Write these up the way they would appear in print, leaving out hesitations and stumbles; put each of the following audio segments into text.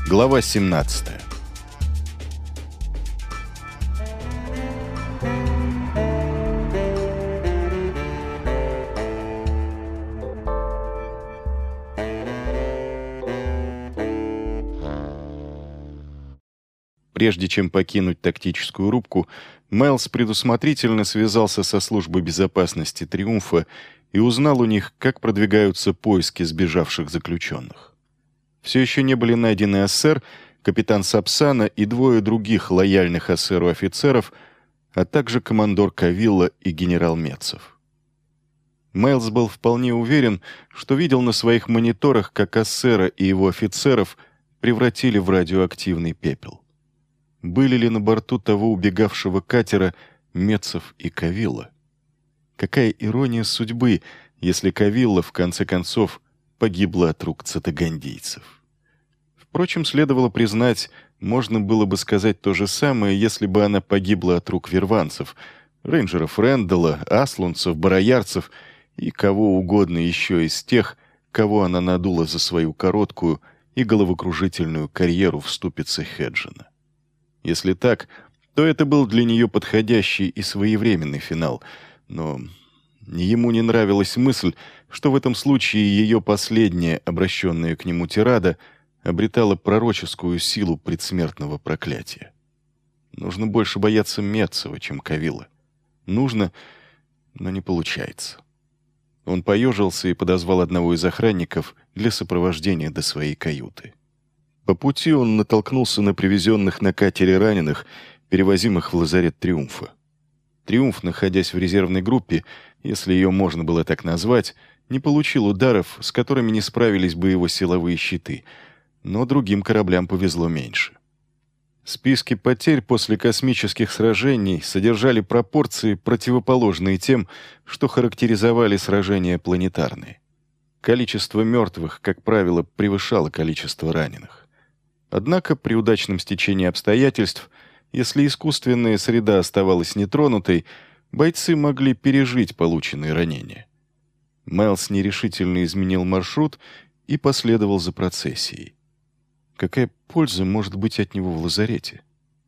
Глава 17. Прежде чем покинуть тактическую рубку, Майлз предусмотрительно связался со службой безопасности «Триумфа» и узнал у них, как продвигаются поиски сбежавших заключенных. Все еще не были найдены Ассер, капитан Сапсана и двое других лояльных Ассеру офицеров, а также командор Кавилла и генерал Мецов. Майлз был вполне уверен, что видел на своих мониторах, как Ассера и его офицеров превратили в радиоактивный пепел. Были ли на борту того убегавшего катера Мецов и Кавилла? Какая ирония судьбы, если Кавилла, в конце концов, погибла от рук цитагандийцев. Впрочем, следовало признать, можно было бы сказать то же самое, если бы она погибла от рук верванцев, рейнджеров Рэндалла, аслунцев, бароярцев и кого угодно еще из тех, кого она надула за свою короткую и головокружительную карьеру в ступице Хеджина. Если так, то это был для нее подходящий и своевременный финал, но ему не нравилась мысль, что в этом случае ее последняя, обращенная к нему тирада, обретала пророческую силу предсмертного проклятия. Нужно больше бояться Мецова, чем Кавилла. Нужно, но не получается. Он поежился и подозвал одного из охранников для сопровождения до своей каюты. По пути он натолкнулся на привезенных на катере раненых, перевозимых в лазарет «Триумфа». «Триумф», находясь в резервной группе, если ее можно было так назвать, не получил ударов, с которыми не справились бы его силовые щиты, но другим кораблям повезло меньше. Списки потерь после космических сражений содержали пропорции, противоположные тем, что характеризовали сражения планетарные. Количество мертвых, как правило, превышало количество раненых. Однако при удачном стечении обстоятельств, если искусственная среда оставалась нетронутой, бойцы могли пережить полученные ранения. Майлз нерешительно изменил маршрут и последовал за процессией. Какая польза может быть от него в лазарете?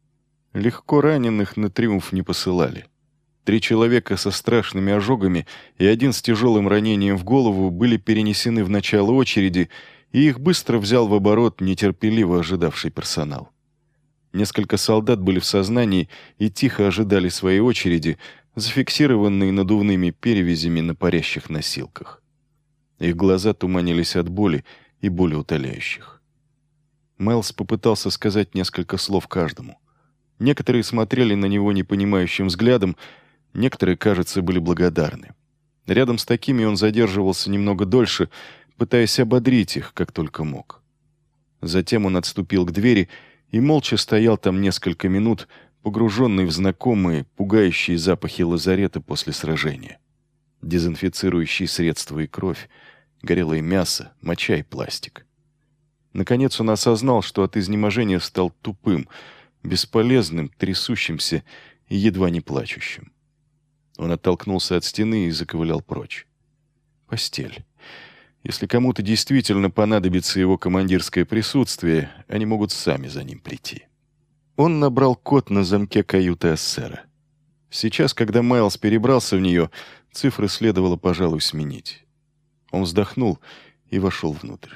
Легко раненых на «Триумф» не посылали. 3 человека со страшными ожогами и 1 с тяжелым ранением в голову были перенесены в начало очереди, и их быстро взял в оборот нетерпеливо ожидавший персонал. Несколько солдат были в сознании и тихо ожидали своей очереди, зафиксированные надувными перевязями на парящих носилках. Их глаза туманились от боли и болеутоляющих. Майлз попытался сказать несколько слов каждому. Некоторые смотрели на него непонимающим взглядом, некоторые, кажется, были благодарны. Рядом с такими он задерживался немного дольше, пытаясь ободрить их, как только мог. Затем он отступил к двери и молча стоял там несколько минут, погруженный в знакомые, пугающие запахи лазарета после сражения. Дезинфицирующие средства и кровь, горелое мясо, моча и пластик. Наконец он осознал, что от изнеможения стал тупым, бесполезным, трясущимся и едва не плачущим. Он оттолкнулся от стены и заковылял прочь. Постель. Если кому-то действительно понадобится его командирское присутствие, они могут сами за ним прийти. Он набрал код на замке каюты Ассера. Сейчас, когда Майлз перебрался в нее, цифры следовало, пожалуй, сменить. Он вздохнул и вошел внутрь.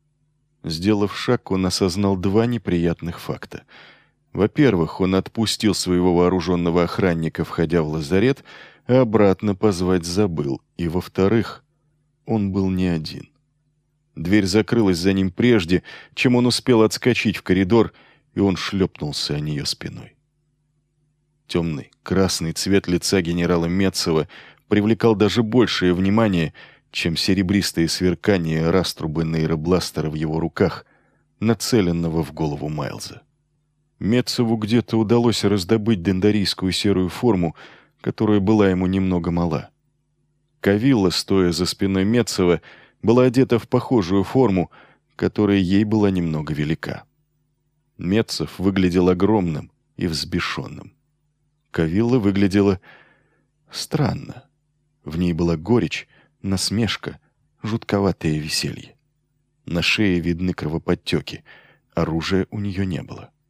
Сделав шаг, он осознал 2 неприятных факта. Во-первых, он отпустил своего вооруженного охранника, входя в лазарет, а обратно позвать забыл. И, во-вторых, он был не один. Дверь закрылась за ним прежде, чем он успел отскочить в коридор, и он шлепнулся о нее спиной. Темный, красный цвет лица генерала Мецова привлекал даже большее внимание, чем серебристое сверкание раструбы нейробластера в его руках, нацеленного в голову Майлза. Мецову где-то удалось раздобыть дендарийскую серую форму, которая была ему немного мала. Кавилла, стоя за спиной Мецова, была одета в похожую форму, которая ей была немного велика. Мецов выглядел огромным и взбешенным. Кавилла выглядела странно. В ней была горечь, насмешка, жутковатое веселье. На шее видны кровоподтеки, Оружия у нее не было.